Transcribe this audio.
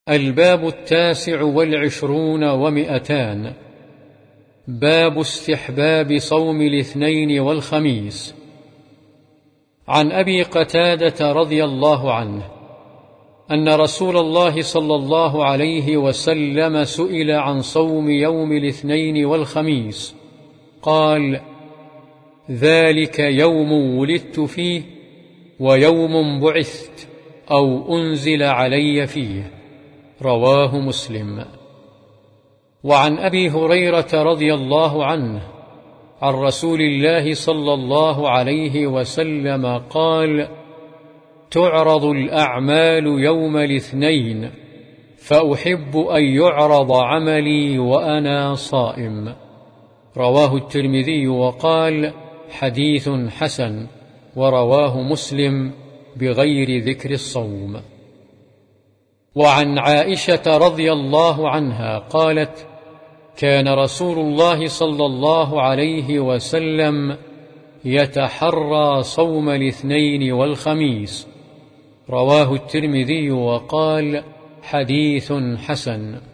الباب 29 و200. باب استحباب صوم الاثنين والخميس. عن أبي قتادة رضي الله عنه أن رسول الله صلى الله عليه وسلم سئل عن صوم يوم الاثنين والخميس، قال: ذلك يوم ولدت فيه ويوم بعثت أو أنزل علي فيه. رواه مسلم. وعن أبي هريرة رضي الله عنه عن رسول الله صلى الله عليه وسلم قال: تعرض الأعمال يوم الاثنين، فأحب أن يعرض عملي وأنا صائم. رواه الترمذي وقال: حديث حسن، ورواه مسلم بغير ذكر الصوم. وعن عائشة رضي الله عنها قالت: كان رسول الله صلى الله عليه وسلم يتحرى صوم الاثنين والخميس. رواه الترمذي وقال: حديث حسن.